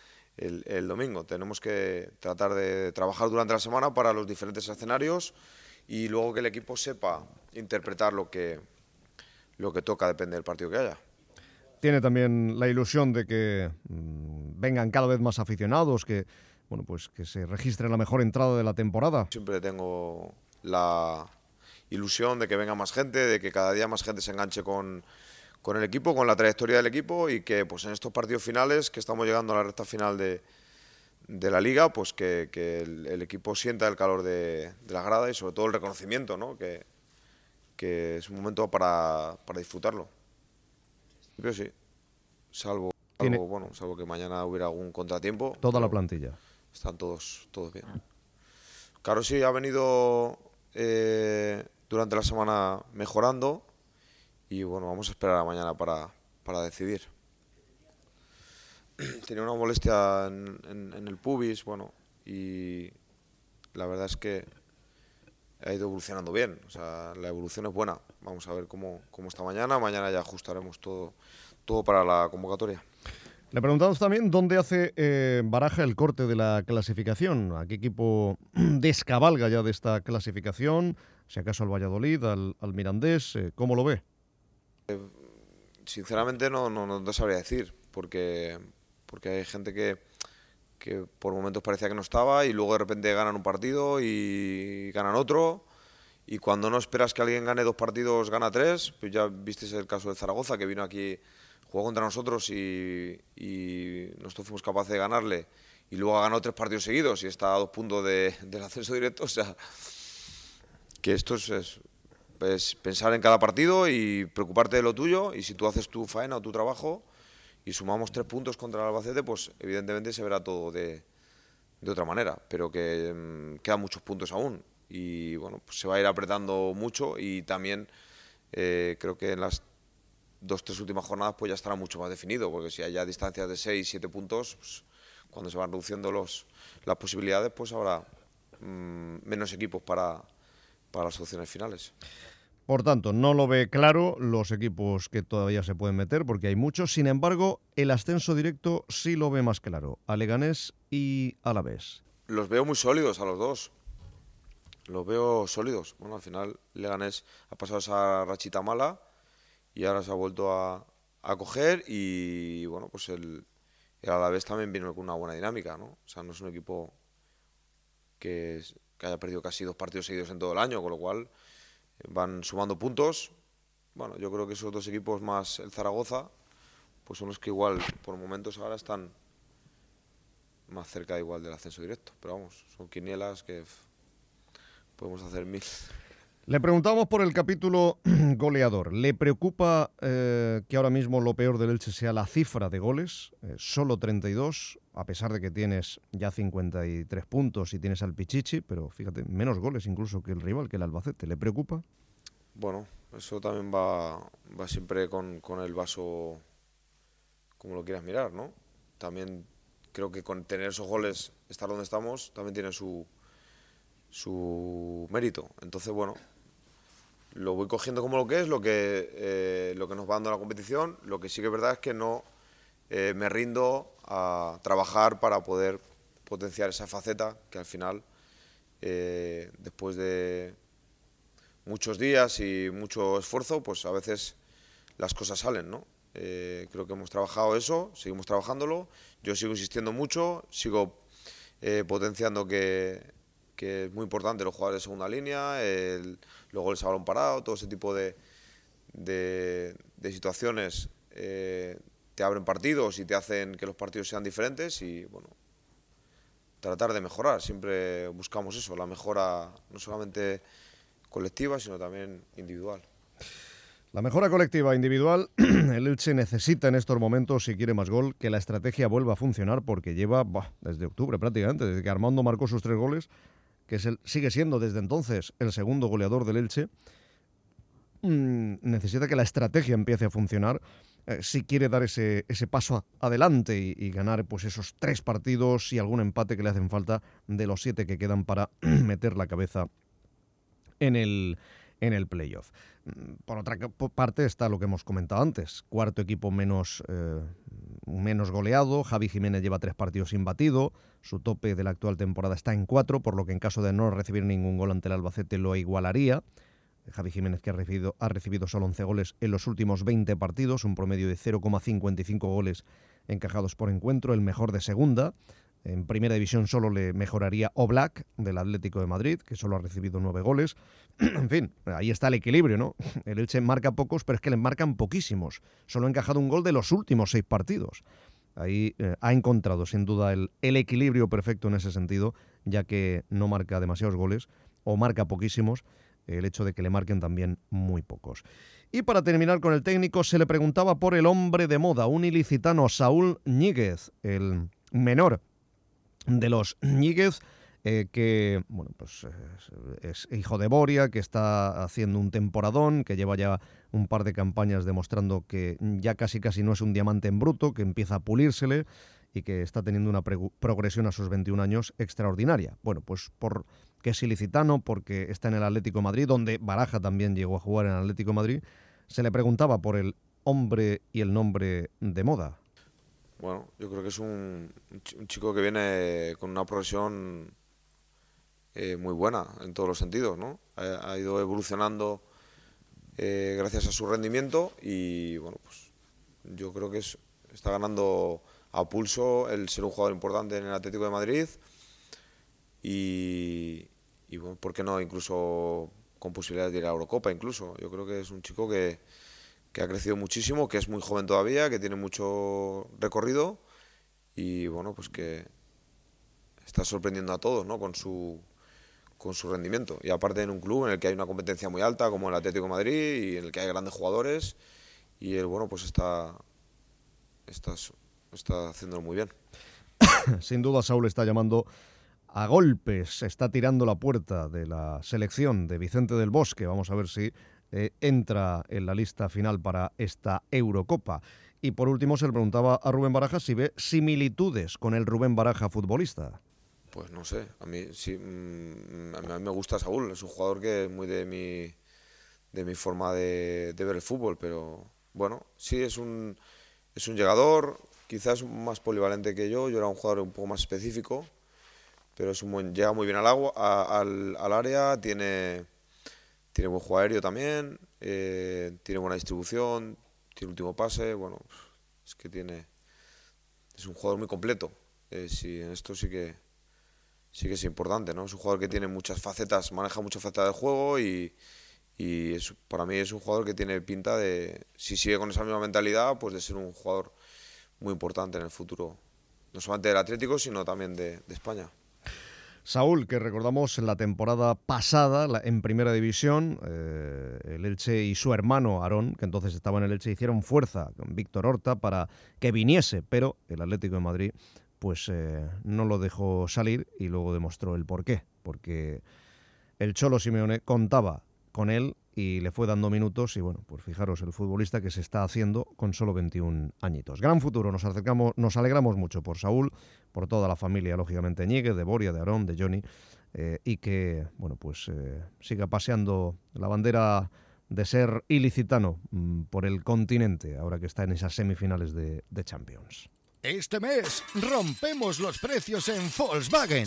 el domingo. Tenemos que tratar de trabajar durante la semana para los diferentes escenarios y luego que el equipo sepa interpretar lo que toca, depende del partido que haya. Tiene también la ilusión de que vengan cada vez más aficionados, que bueno, pues que se registre la mejor entrada de la temporada. Siempre tengo la ilusión de que venga más gente, de que cada día más gente se enganche con el equipo, con la trayectoria del equipo y que pues en estos partidos finales, que estamos llegando a la recta final de la Liga, pues que el equipo sienta el calor de la grada y sobre todo el reconocimiento, ¿no? Que es un momento para disfrutarlo. Pero sí, salvo que mañana hubiera algún contratiempo. Toda la plantilla. Están todos bien. Claro, sí, ha venido durante la semana mejorando. Y bueno, vamos a esperar a mañana para decidir. Tenía una molestia en el pubis, bueno, y la verdad es que ha ido evolucionando bien. O sea, la evolución es buena. Vamos a ver cómo está mañana. Mañana ya ajustaremos todo para la convocatoria. Le preguntamos también dónde hace Baraja el corte de la clasificación. ¿A qué equipo descabalga ya de esta clasificación? Si acaso al Valladolid, al Mirandés. ¿Cómo lo ve? Sinceramente no sabría decir, porque hay gente que por momentos parecía que no estaba y luego de repente ganan un partido y ganan otro, y cuando no esperas que alguien gane 2 partidos gana 3. Pues ya visteis el caso de Zaragoza, que vino aquí, jugó contra nosotros y nosotros fuimos capaces de ganarle, y luego ha ganado 3 partidos seguidos y está a 2 puntos del ascenso directo. O sea, que esto es pensar en cada partido y preocuparte de lo tuyo, y si tú haces tu faena o tu trabajo y sumamos 3 puntos contra el Albacete, pues evidentemente se verá todo de otra manera, pero que quedan muchos puntos aún, y bueno, pues se va a ir apretando mucho, y también creo que en las 2-3 últimas jornadas pues ya estará mucho más definido, porque si hay ya distancias de 6-7 puntos, pues, cuando se van reduciendo las posibilidades, pues habrá menos equipos para las opciones finales. Por tanto, no lo ve claro los equipos que todavía se pueden meter, porque hay muchos. Sin embargo, el ascenso directo sí lo ve más claro, a Leganés y Alavés. Los veo muy sólidos a los dos. Los veo sólidos. Bueno, al final Leganés ha pasado esa rachita mala y ahora se ha vuelto a coger, y bueno, pues el Alavés también viene con una buena dinámica, ¿no? O sea, no es un equipo que haya perdido casi 2 partidos seguidos en todo el año, con lo cual van sumando puntos. Bueno, yo creo que esos 2 equipos más el Zaragoza, pues son los que igual por momentos ahora están más cerca igual del ascenso directo. Pero vamos, son quinielas que podemos hacer 1000. Le preguntamos por el capítulo goleador. ¿Le preocupa que ahora mismo lo peor del Elche sea la cifra de goles? Solo 32, a pesar de que tienes ya 53 puntos y tienes al Pichichi, pero fíjate, menos goles incluso que el rival, que el Albacete. ¿Le preocupa? Bueno, eso también va siempre con el vaso como lo quieras mirar, ¿no? También creo que con tener esos goles, estar donde estamos, también tiene su mérito. Entonces, bueno, lo voy cogiendo como lo que es, lo que nos va dando la competición. Lo que sí que es verdad es que no me rindo a trabajar para poder potenciar esa faceta que al final, después de muchos días y mucho esfuerzo, pues a veces las cosas salen, ¿no? Creo que hemos trabajado eso, seguimos trabajándolo. Yo sigo insistiendo mucho, sigo potenciando que es muy importante los jugadores de segunda línea, los goles a balón parado, todo ese tipo de situaciones te abren partidos y te hacen que los partidos sean diferentes, y bueno, tratar de mejorar. Siempre buscamos eso, la mejora no solamente colectiva, sino también individual. La mejora colectiva e individual, el Elche necesita en estos momentos, si quiere más gol, que la estrategia vuelva a funcionar, porque lleva desde octubre prácticamente, desde que Armando marcó sus 3 goles, que sigue siendo desde entonces el segundo goleador del Elche. Necesita que la estrategia empiece a funcionar si quiere dar ese paso adelante y ganar pues esos 3 partidos y algún empate que le hacen falta de los 7 que quedan para meter la cabeza en el playoff. Por otra parte está lo que hemos comentado antes, 4º equipo menos goleado. Javi Jiménez lleva 3 partidos sin batido, su tope de la actual temporada está en 4, por lo que en caso de no recibir ningún gol ante el Albacete lo igualaría. Javi Jiménez, que ha recibido solo 11 goles en los últimos 20 partidos, un promedio de 0,55 goles encajados por encuentro, el mejor de segunda. En primera división solo le mejoraría Oblak, del Atlético de Madrid, que solo ha recibido 9 goles. En fin, ahí está el equilibrio, ¿no? El Elche marca pocos, pero es que le marcan poquísimos. Solo ha encajado un gol de los últimos 6 partidos. Ahí ha encontrado, sin duda, el equilibrio perfecto en ese sentido, ya que no marca demasiados goles, o marca poquísimos, el hecho de que le marquen también muy pocos. Y para terminar con el técnico, se le preguntaba por el hombre de moda, un ilicitano, Saúl Ñíguez, el menor de los Ñíguez, que bueno, pues es hijo de Boria, que está haciendo un temporadón, que lleva ya un par de campañas demostrando que ya casi no es un diamante en bruto, que empieza a pulírsele y que está teniendo una progresión a sus 21 años extraordinaria. Bueno, pues por que es ilicitano porque está en el Atlético de Madrid, donde Baraja también llegó a jugar en el Atlético de Madrid, se le preguntaba por el hombre y el nombre de moda. Bueno, yo creo que es un chico que viene con una progresión muy buena en todos los sentidos, ¿no? Ha ido evolucionando gracias a su rendimiento y bueno, pues yo creo que está ganando a pulso el ser un jugador importante en el Atlético de Madrid y bueno, ¿por qué no? Incluso con posibilidades de ir a la Eurocopa incluso. Yo creo que es un chico que ha crecido muchísimo, que es muy joven todavía, que tiene mucho recorrido y bueno, pues que está sorprendiendo a todos, ¿no? Con su rendimiento. Y aparte en un club en el que hay una competencia muy alta como el Atlético de Madrid y en el que hay grandes jugadores y él, bueno, pues está haciéndolo muy bien. Sin duda Saúl está llamando a golpes, está tirando la puerta de la selección de Vicente del Bosque. Vamos a ver si entra en la lista final para esta Eurocopa. Y por último se le preguntaba a Rubén Baraja si ve similitudes con el Rubén Baraja futbolista. Pues no sé, a mí sí, a mí me gusta Saúl, es un jugador que es muy de mi forma de ver el fútbol, pero bueno, sí es un llegador, quizás más polivalente que yo era un jugador un poco más específico, pero llega muy bien al área, tiene buen juego aéreo también, tiene buena distribución, tiene último pase, bueno, es que es un jugador muy completo, sí, en esto sí que es importante, ¿no? Es un jugador que tiene muchas facetas, maneja muchas facetas del juego y para mí es un jugador que tiene pinta de, si sigue con esa misma mentalidad, pues de ser un jugador muy importante en el futuro, no solamente del Atlético, sino también de España. Saúl, que recordamos en la temporada pasada, en Primera División, el Elche y su hermano Aarón, que entonces estaba en el Elche, hicieron fuerza con Víctor Horta para que viniese, pero el Atlético de Madrid pues no lo dejó salir y luego demostró el porqué, porque el Cholo Simeone contaba con él y le fue dando minutos y bueno, pues fijaros el futbolista que se está haciendo con solo 21 añitos. Gran futuro, nos alegramos mucho por Saúl, por toda la familia, lógicamente Ñíguez, de Boria, de Aarón, de Johnny, y que bueno, pues siga paseando la bandera de ser ilicitano por el continente, ahora que está en esas semifinales de Champions. Este mes rompemos los precios en Volkswagen.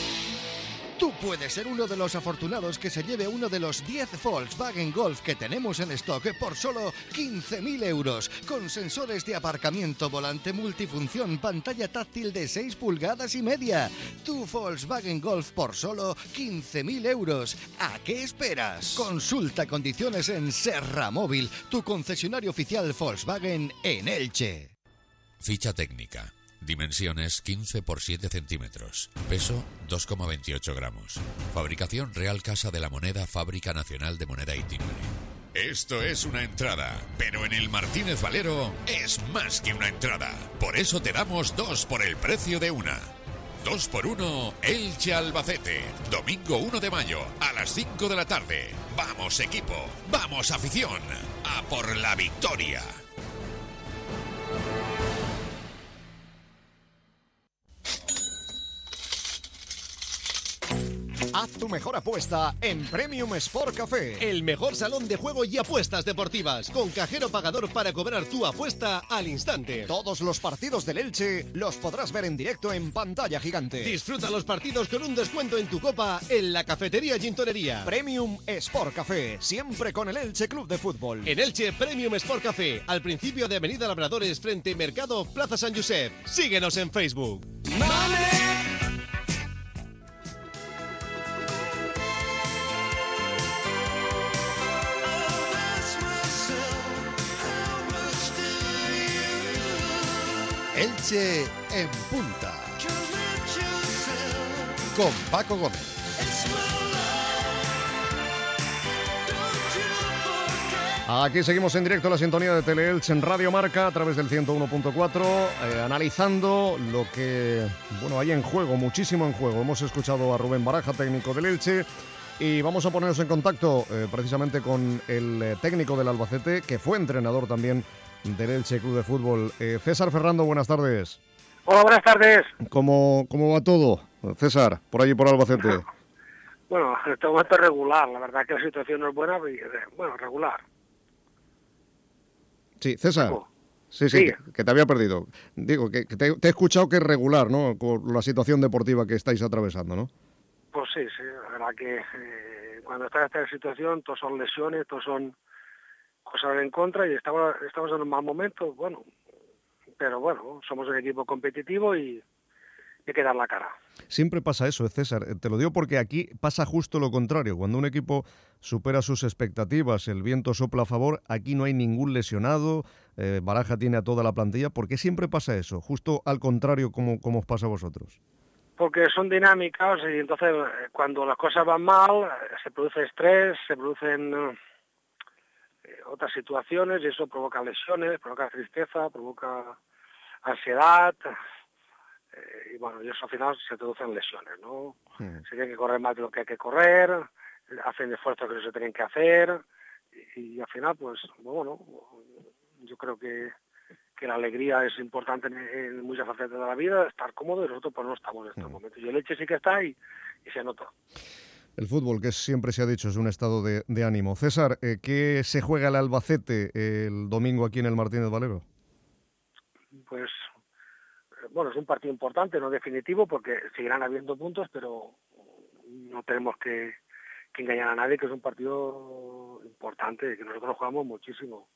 Tú puedes ser uno de los afortunados que se lleve uno de los 10 Volkswagen Golf que tenemos en stock por solo 15.000 euros, con sensores de aparcamiento, volante multifunción, pantalla táctil de 6 pulgadas y media. Tu Volkswagen Golf por solo 15.000 euros. ¿A qué esperas? Consulta condiciones en Serra Móvil, tu concesionario oficial Volkswagen en Elche. Ficha técnica. Dimensiones 15 por 7 centímetros. Peso 2,28 gramos. Fabricación Real Casa de la Moneda, Fábrica Nacional de Moneda y Timbre. Esto es una entrada, pero en el Martínez Valero es más que una entrada. Por eso te damos 2 por el precio de una. 2 por 1 Elche Albacete. Domingo 1 de mayo a las 5 de la tarde. Vamos equipo, vamos afición. A por la victoria. Haz tu mejor apuesta en Premium Sport Café. El mejor salón de juego y apuestas deportivas, con cajero pagador para cobrar tu apuesta al instante. Todos los partidos del Elche los podrás ver en directo en pantalla gigante. Disfruta los partidos con un descuento en tu copa en la cafetería Gintonería. Premium Sport Café, siempre con el Elche Club de Fútbol. En Elche, Premium Sport Café, al principio de Avenida Labradores, frente Mercado Plaza San Josep. Síguenos en Facebook. Elche en punta, con Paco Gómez. Aquí seguimos en directo la sintonía de Teleelche en Radio Marca a través del 101.4, analizando lo que hay en juego, muchísimo en juego. Hemos escuchado a Rubén Baraja, técnico del Elche, y vamos a ponernos en contacto precisamente con el técnico del Albacete, que fue entrenador también del Elche Club de Fútbol. César Ferrando, buenas tardes. Hola, buenas tardes. ¿Cómo va todo, César, por allí por Albacete? Bueno, en este momento es regular, la verdad que la situación no es buena, bueno, regular. Sí, César. Sí, Sí. que te había perdido. Digo, que te he escuchado que es regular, ¿no? Con la situación deportiva que estáis atravesando, ¿no? Pues sí, la verdad que cuando estás en esta situación, todos son lesiones, todos son cosas en contra y estamos en un mal momento, bueno, pero bueno, somos un equipo competitivo y hay que dar la cara. Siempre pasa eso, César. Te lo digo porque aquí pasa justo lo contrario. Cuando un equipo supera sus expectativas, el viento sopla a favor, aquí no hay ningún lesionado, Baraja tiene a toda la plantilla. ¿Por qué siempre pasa eso? Justo al contrario, como os pasa a vosotros. Porque son dinámicas y entonces cuando las cosas van mal, se produce estrés, se producen otras situaciones y eso provoca lesiones, provoca tristeza, provoca ansiedad. Y bueno, y eso al final se traduce en lesiones, ¿no? Se tiene que correr más de lo que hay que correr, hacen esfuerzos que no se tienen que hacer y al final, pues, bueno, yo creo que la alegría es importante en muchas facetas de la vida, estar cómodo, y nosotros pues no estamos en estos momentos. Y el Elche sí que está y se nota. El fútbol, que siempre se ha dicho, es un estado de ánimo. César, ¿qué se juega el Albacete el domingo aquí en el Martínez Valero? Pues bueno, es un partido importante, no definitivo, porque seguirán habiendo puntos, pero no tenemos que engañar a nadie, que es un partido importante, que nosotros jugamos muchísimo.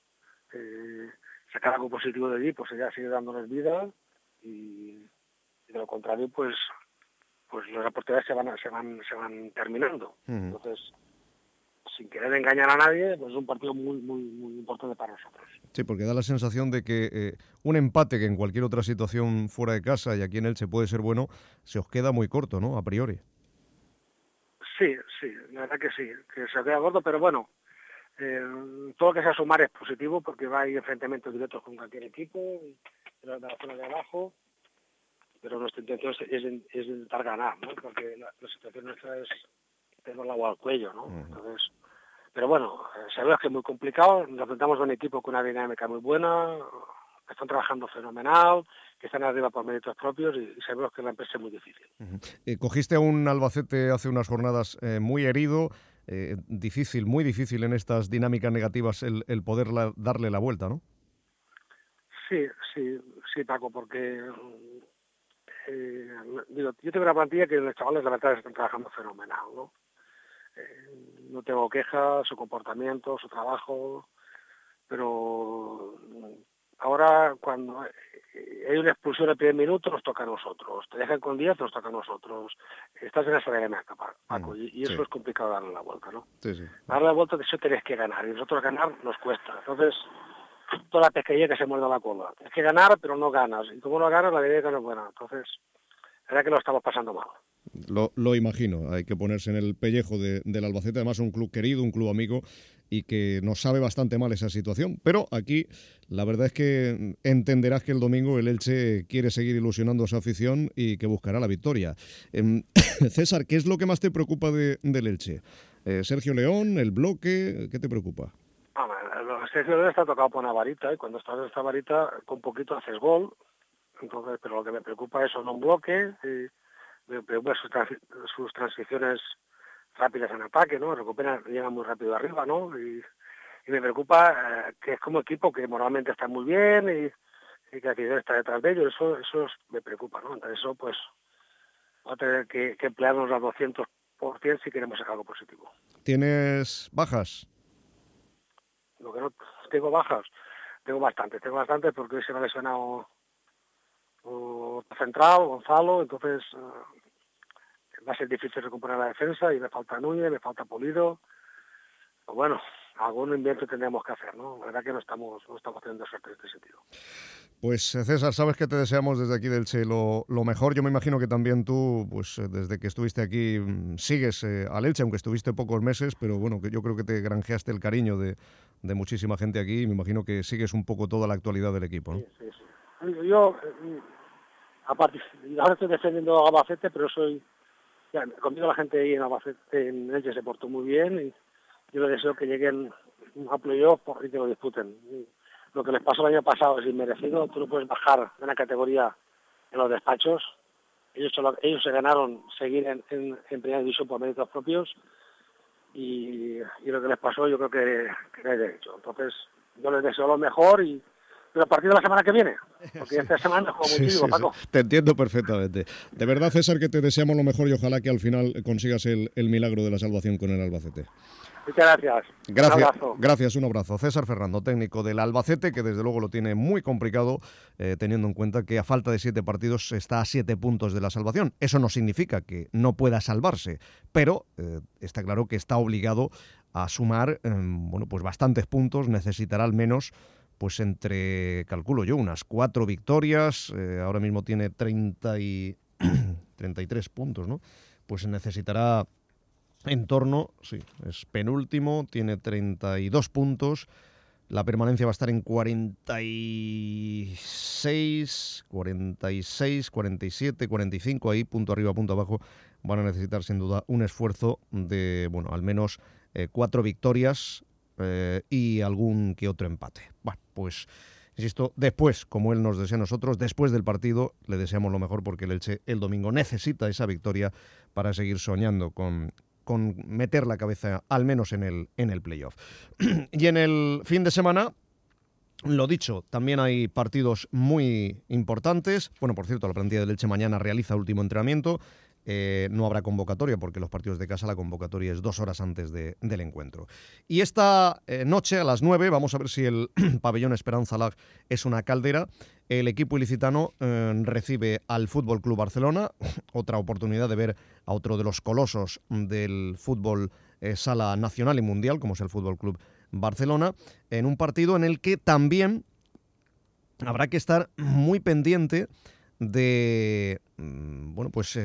Sacar algo positivo de allí, pues ya sigue dándonos vida, y de lo contrario, pues las oportunidades se van terminando. Entonces, sin querer engañar a nadie, pues es un partido muy, muy, muy importante para nosotros. Sí, porque da la sensación de que un empate que en cualquier otra situación fuera de casa y aquí en Elche puede ser bueno, se os queda muy corto, ¿no? A priori. Sí, la verdad que sí, que se queda gordo, pero bueno, todo lo que sea sumar es positivo porque va a ir enfrentamientos directos con cualquier equipo de la zona de abajo, pero nuestra intención es intentar ganar, ¿no? Porque la situación nuestra es tener el agua al cuello, ¿no? Entonces, pero bueno, sabemos que es muy complicado, nos enfrentamos a un equipo con una dinámica muy buena, que están trabajando fenomenal, que están arriba por méritos propios y sabemos que la empresa es muy difícil. Cogiste a un Albacete hace unas jornadas muy herido, difícil, muy difícil en estas dinámicas negativas el poder darle la vuelta, ¿no? Sí, Paco, porque yo tengo una plantilla que los chavales la verdad están trabajando fenomenal, ¿no? No tengo quejas, su comportamiento, su trabajo, pero ahora cuando hay una expulsión el primer minuto nos toca a nosotros, te dejan con 10 nos toca a nosotros, estás en esa dinámica, Paco, y eso es complicado darle la vuelta, ¿no? Sí. Darle la vuelta de eso tenés que ganar, y nosotros ganar nos cuesta, entonces toda la pesquería que se muerde la cola, tienes que ganar pero no ganas, y como no ganas la dinámica no es buena, entonces la verdad que lo estamos pasando mal. Lo imagino, hay que ponerse en el pellejo del Albacete, además un club querido, un club amigo y que nos sabe bastante mal esa situación, pero aquí la verdad es que entenderás que el domingo el Elche quiere seguir ilusionando a su afición y que buscará la victoria. César, ¿qué es lo que más te preocupa del Elche? ¿Sergio León, el bloque? ¿Qué te preocupa? Sergio León está tocado por una varita y cuando estás en esta varita con poquito haces gol, entonces, pero lo que me preocupa es un bloque y me preocupa sus transiciones rápidas en ataque, ¿no? Llegan muy rápido arriba, ¿no? Y me preocupa que es como equipo que moralmente está muy bien y que la afición está detrás de ellos, eso me preocupa, ¿no? Entonces eso pues va a tener que emplearnos al 200% si queremos sacar algo positivo. ¿Tienes bajas? Lo que no tengo bajas, tengo bastantes porque hoy se me ha lesionado central, Gonzalo, entonces va a ser difícil recuperar la defensa y me falta Núñez, me falta Pulido. Pero bueno, algún invento tendremos que hacer, ¿no? La verdad que no estamos teniendo suerte en este sentido. Pues César, sabes que te deseamos desde aquí del Elche lo mejor. Yo me imagino que también tú, pues desde que estuviste aquí, sigues al Elche, aunque estuviste pocos meses, pero bueno, que yo creo que te granjeaste el cariño de muchísima gente aquí y me imagino que sigues un poco toda la actualidad del equipo, ¿no? Sí. Yo, aparte, ahora estoy defendiendo a Albacete, pero conmigo la gente ahí en Albacete, en Elche, se portó muy bien y yo les deseo que lleguen a playoff y que lo disputen. Y lo que les pasó el año pasado es inmerecido, tú no puedes bajar de una categoría en los despachos ellos se ganaron seguir en primera división por méritos propios y lo que les pasó yo creo que hay derecho. Entonces yo les deseo lo mejor y a partir de la semana que viene, porque esta semana juego muchísimo, Paco. Te entiendo perfectamente. De verdad, César, que te deseamos lo mejor y ojalá que al final consigas el milagro de la salvación con el Albacete. Muchas gracias. Gracias, un abrazo. César Ferrando, técnico del Albacete, que desde luego lo tiene muy complicado, teniendo en cuenta que a falta de 7 partidos está a 7 puntos de la salvación. Eso no significa que no pueda salvarse, pero está claro que está obligado a sumar pues bastantes puntos. Necesitará al menos, pues entre, calculo yo, unas 4 victorias. Ahora mismo tiene 33 puntos, ¿no? Pues necesitará en torno, sí, es penúltimo, tiene 32 puntos. La permanencia va a estar en 46, 47, 45, ahí, punto arriba, punto abajo. Van a necesitar sin duda un esfuerzo de, al menos 4 victorias y algún que otro empate. Bueno, pues, insisto, después, como él nos desea a nosotros, después del partido, le deseamos lo mejor porque el Elche el domingo necesita esa victoria para seguir soñando con meter la cabeza al menos en el playoff. Y en el fin de semana, lo dicho, también hay partidos muy importantes. Bueno, por cierto, la plantilla del Elche mañana realiza último entrenamiento. No habrá convocatoria porque los partidos de casa la convocatoria es 2 horas antes del encuentro. Y esta noche a las 9 vamos a ver si el pabellón Esperanza Lag es una caldera. El equipo ilicitano recibe al Fútbol Club Barcelona, otra oportunidad de ver a otro de los colosos del fútbol sala nacional y mundial, como es el Fútbol Club Barcelona, en un partido en el que también habrá que estar muy pendiente de, pues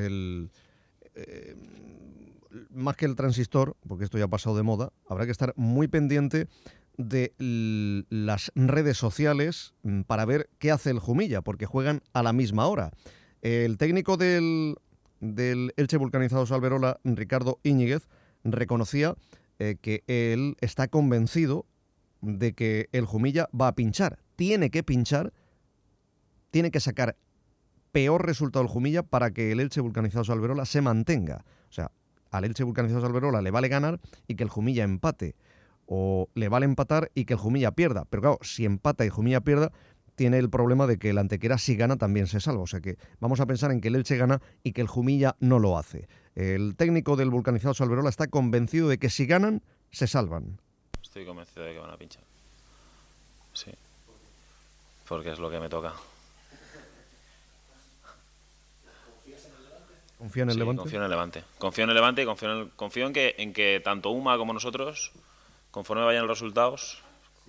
más que el transistor, porque esto ya ha pasado de moda, habrá que estar muy pendiente de las redes sociales para ver qué hace el Jumilla, porque juegan a la misma hora. El técnico del Elche Vulcanizados Alberola, Ricardo Íñiguez, reconocía que él está convencido de que el Jumilla va a pinchar. Tiene que pinchar, tiene que sacar peor resultado el Jumilla para que el Elche Vulcanizados Alberola se mantenga. O sea, al Elche Vulcanizados Alberola le vale ganar y que el Jumilla empate, o le vale empatar y que el Jumilla pierda. Pero claro, si empata y Jumilla pierda, tiene el problema de que el Antequera, si gana, también se salva. O sea que vamos a pensar en que el Elche gana y que el Jumilla no lo hace. El técnico del Vulcanizados Alberola está convencido de que si ganan, se salvan. Estoy convencido de que van a pinchar. Sí. Porque es lo que me toca. ¿Confía en el Levante? Confío en el Levante. Confío en el Levante y confío en que tanto UMA como nosotros, conforme vayan los resultados,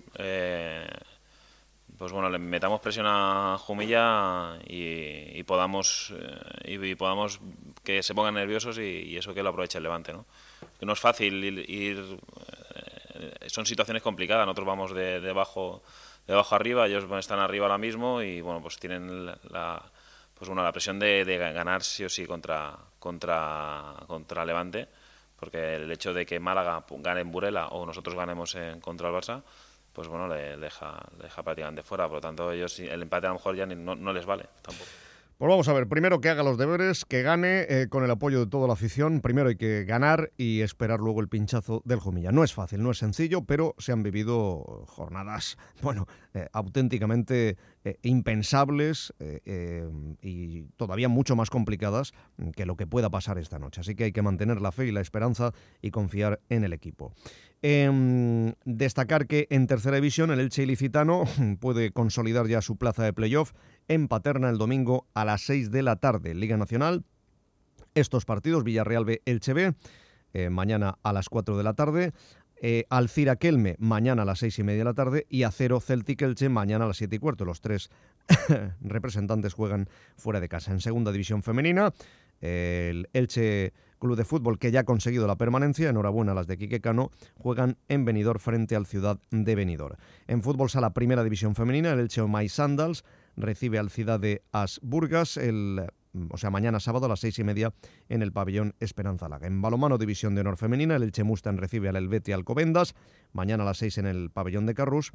pues bueno, le metamos presión a Jumilla y podamos que se pongan nerviosos y eso que lo aproveche el Levante, ¿no? Que no es fácil ir son situaciones complicadas. Nosotros vamos de abajo arriba, ellos están arriba ahora mismo y bueno, pues tienen la presión de ganar sí o sí contra Levante, porque el hecho de que Málaga gane en Burela o nosotros ganemos contra el Barça, pues bueno, le deja prácticamente fuera. Por lo tanto, ellos el empate a lo mejor ya no les vale tampoco. Pues vamos a ver, primero que haga los deberes, que gane con el apoyo de toda la afición. Primero hay que ganar y esperar luego el pinchazo del Jumilla. No es fácil, no es sencillo, pero se han vivido jornadas, auténticamente impensables y todavía mucho más complicadas que lo que pueda pasar esta noche. Así que hay que mantener la fe y la esperanza y confiar en el equipo. Destacar que en tercera división el Elche ilicitano puede consolidar ya su plaza de playoff en Paterna el domingo a las 6 de la tarde. Liga Nacional, estos partidos: Villarreal B, Elche B, mañana a las 4 de la tarde, Alcira Kelme mañana a las 6:30 de la tarde y Acero Celtic Elche mañana a las 7:15. Los tres representantes juegan fuera de casa. En segunda división femenina, el Elche Club de Fútbol, que ya ha conseguido la permanencia, enhorabuena a las de Quique Cano, juegan en Benidorm frente al Ciudad de Benidorm. En fútbol sala primera división femenina, el Elche Omay Sandals recibe al Ciudad de Asburgas mañana sábado a las 6:30 en el pabellón Esperanza Laga. En balonmano división de honor femenina, el Elche Mustang recibe al Helvetia Alcobendas mañana a las 6 en el pabellón de Carrús.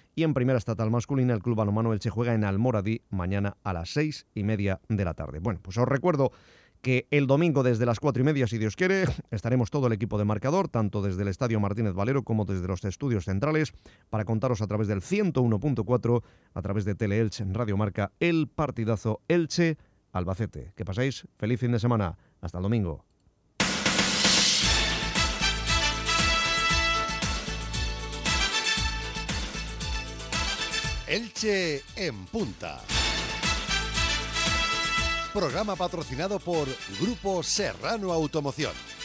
Y en primera estatal masculina, el Club Balonmano Elche juega en Almoradí mañana a las 6:30 de la tarde. Bueno, pues os recuerdo que el domingo desde las 4:30, si Dios quiere, estaremos todo el equipo de Marcador, tanto desde el Estadio Martínez Valero como desde los estudios centrales, para contaros a través del 101.4, a través de Tele-Elche en Radio Marca, el partidazo Elche-Albacete. Que paséis feliz fin de semana. Hasta el domingo. Elche en punta. Programa patrocinado por Grupo Serrano Automoción.